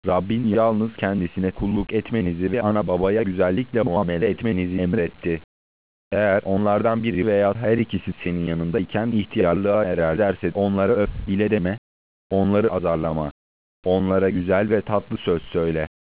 Rabbin yalnız kendisine kulluk etmenizi ve ana babaya güzellikle muamele etmenizi emretti. Eğer onlardan biri veya her ikisi senin yanındayken ihtiyarlığa erer derse onlara öf bile deme, onları azarlama. Onlara güzel ve tatlı söz söyle.